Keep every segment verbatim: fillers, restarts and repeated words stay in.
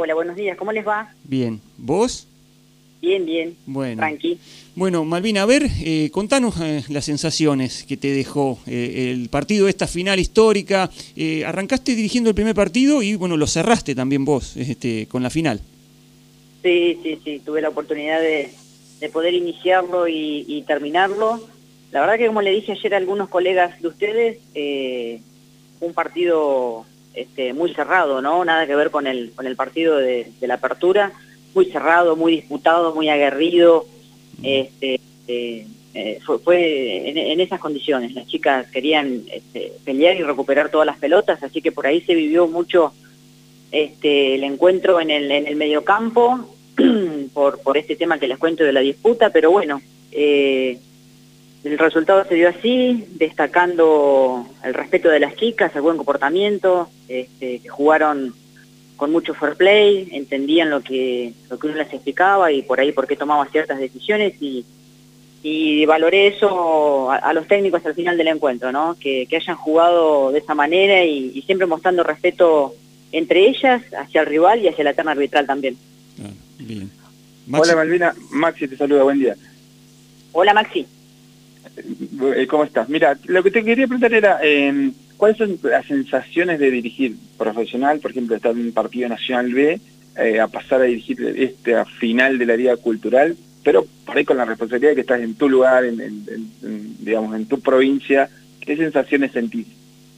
Hola, buenos días, ¿cómo les va? Bien, ¿vos? Bien, bien, bueno. tranqui. Bueno, Malvina, a ver, eh, contanos eh, las sensaciones que te dejó eh, el partido, esta final histórica. Eh, arrancaste dirigiendo el primer partido y, bueno, lo cerraste también vos este, con la final. Sí, sí, sí, tuve la oportunidad de, de poder iniciarlo y, y terminarlo. La verdad que, como le dije ayer a algunos colegas de ustedes, eh, un partido este, muy cerrado, ¿no? Nada que ver con el, con el partido de, de la apertura. Muy cerrado, muy disputado, muy aguerrido. Este, eh, eh, fue fue en, en esas condiciones. Las chicas querían este, pelear y recuperar todas las pelotas, así que por ahí se vivió mucho este, el encuentro en el, en el mediocampo, por, por este tema que les cuento de la disputa, pero bueno, eh, el resultado se dio así, destacando el respeto de las chicas, el buen comportamiento, este, que jugaron con mucho fair play, entendían lo que, lo que uno les explicaba y por ahí por qué tomaba ciertas decisiones y, y valoré eso a, a los técnicos al final del encuentro, ¿no? Que, que hayan jugado de esa manera y, y siempre mostrando respeto entre ellas, hacia el rival y hacia la terna arbitral también. Claro, bien. Hola Malvina, Maxi te saluda, buen día. Hola Maxi. Eh, ¿Cómo estás? Mira, lo que te quería preguntar era, eh, ¿cuáles son las sensaciones de dirigir profesional, por ejemplo, estar en un partido nacional B, eh, a pasar a dirigir esta final de la Liga Cultural, pero por ahí con la responsabilidad de que estás en tu lugar, en, en, en, digamos, en tu provincia? ¿Qué sensaciones sentís?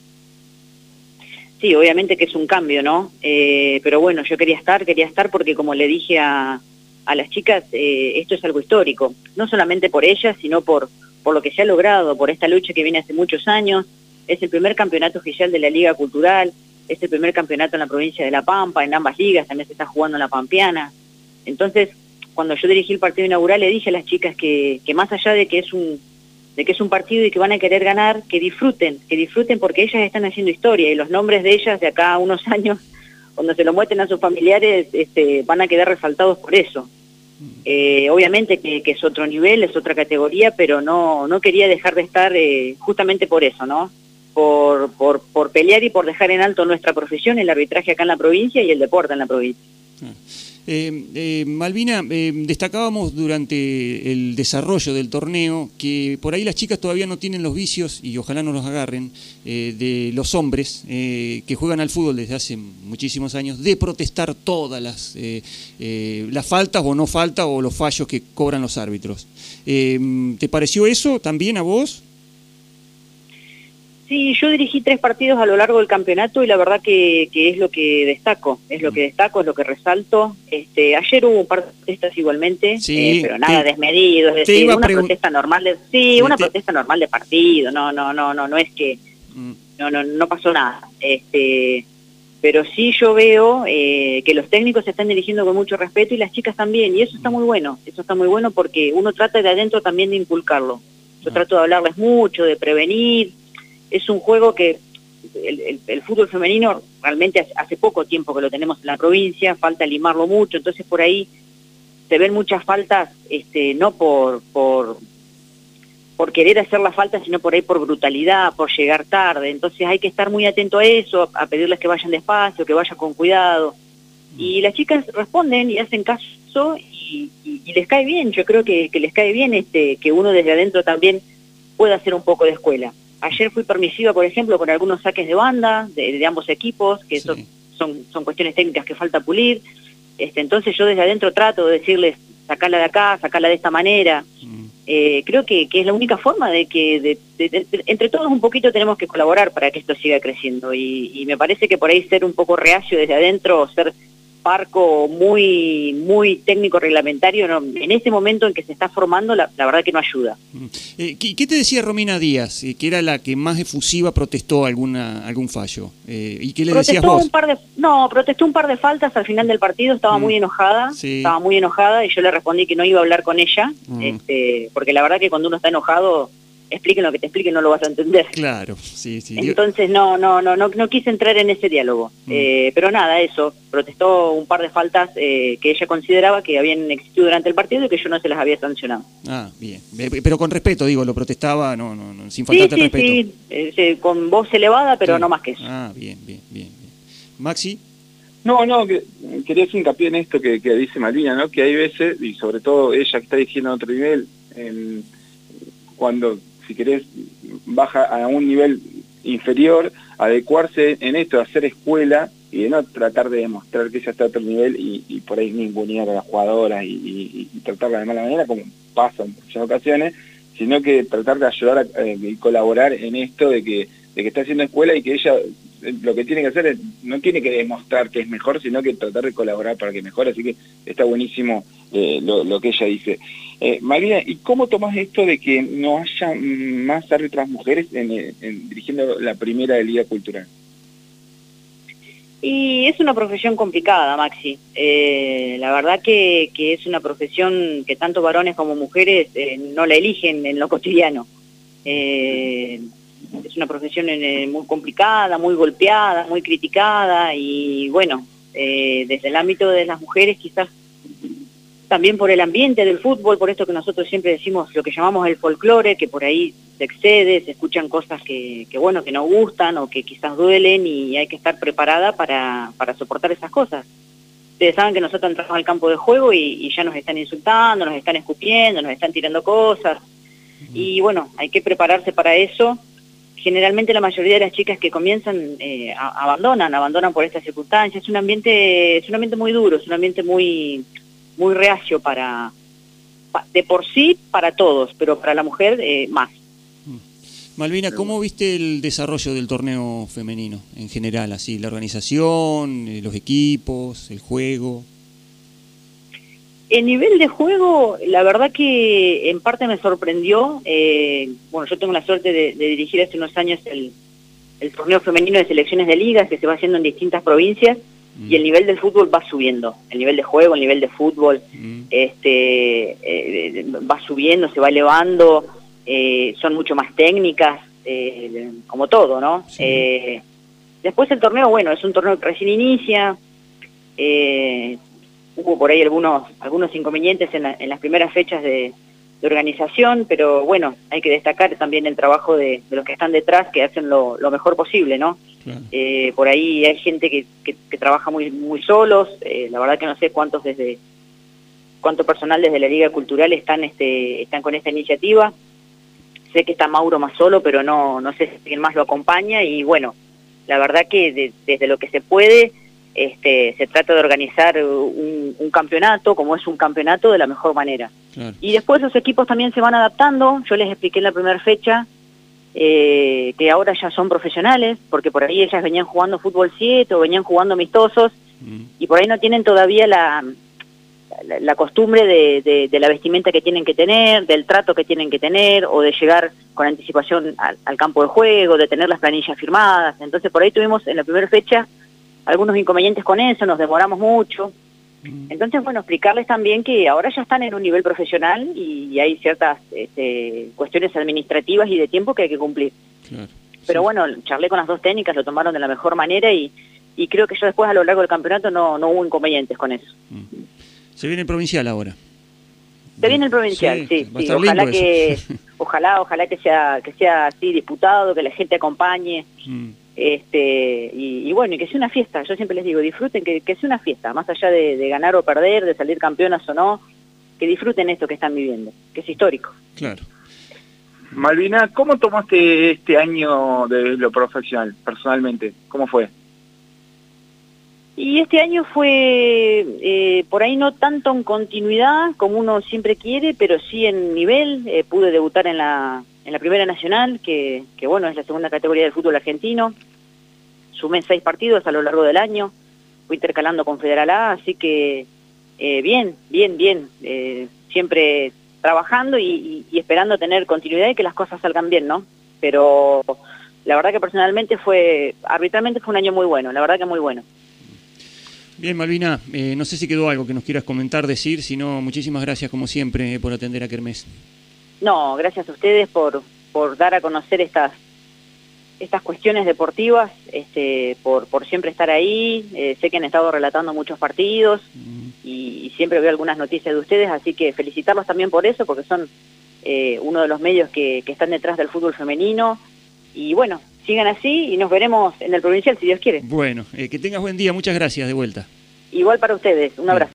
Sí, obviamente que es un cambio, ¿no? Eh, pero bueno, yo quería estar, quería estar porque como le dije a, a las chicas, eh, esto es algo histórico, no solamente por ellas, sino por, por lo que se ha logrado, por esta lucha que viene hace muchos años. Es el primer campeonato oficial de la Liga Cultural, es el primer campeonato en la provincia de La Pampa, en ambas ligas, también se está jugando en La Pampeana. Entonces, cuando yo dirigí el partido inaugural, le dije a las chicas que, que más allá de que es un de que es un partido y que van a querer ganar, que disfruten, que disfruten porque ellas están haciendo historia y los nombres de ellas de acá a unos años, cuando se lo muestren a sus familiares, este, van a quedar resaltados por eso. Eh, obviamente que, que es otro nivel, es otra categoría, pero no, no quería dejar de estar eh, justamente por eso, ¿no? Por, por, por pelear y por dejar en alto nuestra profesión, el arbitraje acá en la provincia y el deporte en la provincia. Ah. Eh, eh, Malvina, eh, destacábamos durante el desarrollo del torneo que por ahí las chicas todavía no tienen los vicios, y ojalá no los agarren, eh, de los hombres eh, que juegan al fútbol desde hace muchísimos años, de protestar todas las, eh, eh, las faltas o no faltas o los fallos que cobran los árbitros. Eh, ¿Te pareció eso también a vos? Sí, yo dirigí tres partidos a lo largo del campeonato y la verdad que, que es lo que destaco, es lo que destaco, es lo que resalto. Este, ayer hubo un par de protestas igualmente, sí, eh, pero nada te, desmedido, es decir, una protesta normal de, sí, sí, una te... protesta normal de partido, no, no, no, no, no es que, mm. no, no, no pasó nada. Este, pero sí yo veo eh, que los técnicos se están dirigiendo con mucho respeto y las chicas también, y eso está muy bueno, eso está muy bueno porque uno trata de adentro también de inculcarlo. Yo ah. trato de hablarles mucho, de prevenir. Es un juego que el, el, el fútbol femenino realmente hace, hace poco tiempo que lo tenemos en la provincia, falta limarlo mucho, entonces por ahí se ven muchas faltas, este, no por, por, por querer hacer la falta, sino por ahí por brutalidad, por llegar tarde. Entonces hay que estar muy atento a eso, a pedirles que vayan despacio, que vayan con cuidado. Y las chicas responden y hacen caso y, y, y les cae bien. Yo creo que, que les cae bien este, que uno desde adentro también pueda hacer un poco de escuela. Ayer fui permisiva, por ejemplo, con algunos saques de banda de, de ambos equipos, que sí. son, son, son cuestiones técnicas que falta pulir. Este, entonces yo desde adentro trato de decirles, sacala de acá, sacala de esta manera. Mm. Eh, creo que, que es la única forma de que de, de, de, de, entre todos un poquito tenemos que colaborar para que esto siga creciendo. Y, y me parece que por ahí ser un poco reacio desde adentro, ser parco muy muy técnico reglamentario, no, en este momento en que se está formando, la, la verdad que no ayuda. Eh, ¿qué, ¿Qué te decía Romina Díaz, eh, que era la que más efusiva protestó alguna algún fallo? Eh, ¿Y qué le protestó decías vos? Un par de, no, protestó un par de faltas al final del partido, estaba mm. muy enojada, sí. estaba muy enojada y yo le respondí que no iba a hablar con ella, mm. este, porque la verdad que cuando uno está enojado, expliquen lo que te expliquen, no lo vas a entender. Claro, sí, sí. Entonces no, no, no, no, no quise entrar en ese diálogo. Mm. Eh, pero nada, eso, protestó un par de faltas eh, que ella consideraba que habían existido durante el partido y que yo no se las había sancionado. Ah, bien. Pero con respeto, digo, lo protestaba, no, no, no sin faltarte sí, sí, respeto. Sí, sí, eh, con voz elevada, pero sí. no más que eso. Ah, bien, bien, bien, bien. Maxi. No, no, que, quería hacer hincapié en esto que, que dice Malvina, ¿no? Que hay veces, y sobre todo ella que está dirigiendo a otro nivel, en, cuando, si querés, baja a un nivel inferior, adecuarse en esto, de hacer escuela, y de no tratar de demostrar que ella está a otro nivel y, y por ahí ningunear a las jugadoras y, y, y tratarla de mala manera, como pasa en muchas ocasiones, sino que tratar de ayudar a, eh, y colaborar en esto de que, de que está haciendo escuela y que ella lo que tiene que hacer es, no tiene que demostrar que es mejor, sino que tratar de colaborar para que mejore, así que está buenísimo eh, lo, lo que ella dice. Eh, María, ¿y cómo tomás esto de que no haya más árbitras mujeres en, en, dirigiendo la primera de Liga Cultural? Y es una profesión complicada, Maxi. Eh, la verdad que, que es una profesión que tanto varones como mujeres eh, no la eligen en lo cotidiano. Eh, es una profesión eh, muy complicada, muy golpeada, muy criticada y bueno, eh, desde el ámbito de las mujeres quizás también por el ambiente del fútbol, por esto que nosotros siempre decimos lo que llamamos el folclore, que por ahí se excede, se escuchan cosas que, que bueno, que no gustan o que quizás duelen y hay que estar preparada para, para soportar esas cosas. Ustedes saben que nosotros entramos al campo de juego y, y ya nos están insultando, nos están escupiendo, nos están tirando cosas y bueno, hay que prepararse para eso. Generalmente la mayoría de las chicas que comienzan eh, a, abandonan, abandonan por estas circunstancias. Es un ambiente, es un ambiente muy duro, es un ambiente muy, muy reacio para, de por sí para todos, pero para la mujer eh, más. Malvina, ¿cómo viste el desarrollo del torneo femenino en general? Así, la organización, los equipos, el juego. El nivel de juego, la verdad que en parte me sorprendió. Eh, bueno, yo tengo la suerte de, de dirigir hace unos años el, el torneo femenino de selecciones de ligas que se va haciendo en distintas provincias mm. y el nivel del fútbol va subiendo. El nivel de juego, el nivel de fútbol mm. este, eh, va subiendo, se va elevando, eh, son mucho más técnicas, eh, como todo, ¿no? Sí. Eh, después el torneo, bueno, es un torneo que recién inicia, eh, hubo por ahí algunos algunos inconvenientes en, la, en las primeras fechas de, de organización, pero bueno, hay que destacar también el trabajo de, de los que están detrás, que hacen lo, lo mejor posible, ¿no? Claro. Eh, por ahí hay gente que, que, que trabaja muy muy solos, eh, la verdad que no sé cuántos desde cuánto personal desde la Liga Cultural están este están con esta iniciativa. Sé que está Mauro más solo, pero no no sé si alguien más lo acompaña y bueno, la verdad que de, desde lo que se puede Este, se trata de organizar un, un campeonato, como es un campeonato, de la mejor manera. Claro. Y después los equipos también se van adaptando. Yo les expliqué en la primera fecha eh, que ahora ya son profesionales, porque por ahí ellas venían jugando fútbol siete o venían jugando amistosos, mm. y por ahí no tienen todavía la, la, la costumbre de, de, de la vestimenta que tienen que tener, del trato que tienen que tener, o de llegar con anticipación al, al campo de juego, de tener las planillas firmadas. Entonces por ahí tuvimos en la primera fecha algunos inconvenientes con eso, nos demoramos mucho. Entonces, bueno, explicarles también que ahora ya están en un nivel profesional y hay ciertas este, cuestiones administrativas y de tiempo que hay que cumplir. Claro, pero sí. Bueno, charlé con las dos técnicas, lo tomaron de la mejor manera y, y creo que yo después a lo largo del campeonato no, no hubo inconvenientes con eso. Se viene el provincial ahora. Se viene el provincial, sí, sí, sí. Ojalá que, ojalá, ojalá que sea, que sea así disputado, que la gente acompañe. Mm. Este y, y bueno, y que sea una fiesta. Yo siempre les digo, disfruten, que, que sea una fiesta, más allá de, de ganar o perder, de salir campeonas o no, que disfruten esto que están viviendo, que es histórico. Claro. Malvina, ¿cómo tomaste este año de lo profesional, personalmente? ¿Cómo fue? Y este año fue, eh, por ahí no tanto en continuidad como uno siempre quiere, pero sí en nivel. Eh, pude debutar en la en la Primera Nacional, que, que bueno, es la segunda categoría del fútbol argentino. Sumé seis partidos a lo largo del año, fui intercalando con Federal A, así que eh, bien, bien, bien. Eh, siempre trabajando y, y, y esperando tener continuidad y que las cosas salgan bien, ¿no? Pero la verdad que personalmente fue, arbitralmente fue un año muy bueno, la verdad que muy bueno. Bien, Malvina, eh, no sé si quedó algo que nos quieras comentar, decir, si no, muchísimas gracias como siempre eh, por atender a Kermés. No, gracias a ustedes por, por dar a conocer estas estas cuestiones deportivas, este, por, por siempre estar ahí. Eh, sé que han estado relatando muchos partidos mm. y, y siempre veo algunas noticias de ustedes, así que felicitarlos también por eso, porque son eh, uno de los medios que, que están detrás del fútbol femenino. Y bueno, sigan así y nos veremos en el provincial, si Dios quiere. Bueno, eh, que tengas buen día, muchas gracias de vuelta. Igual para ustedes, un abrazo.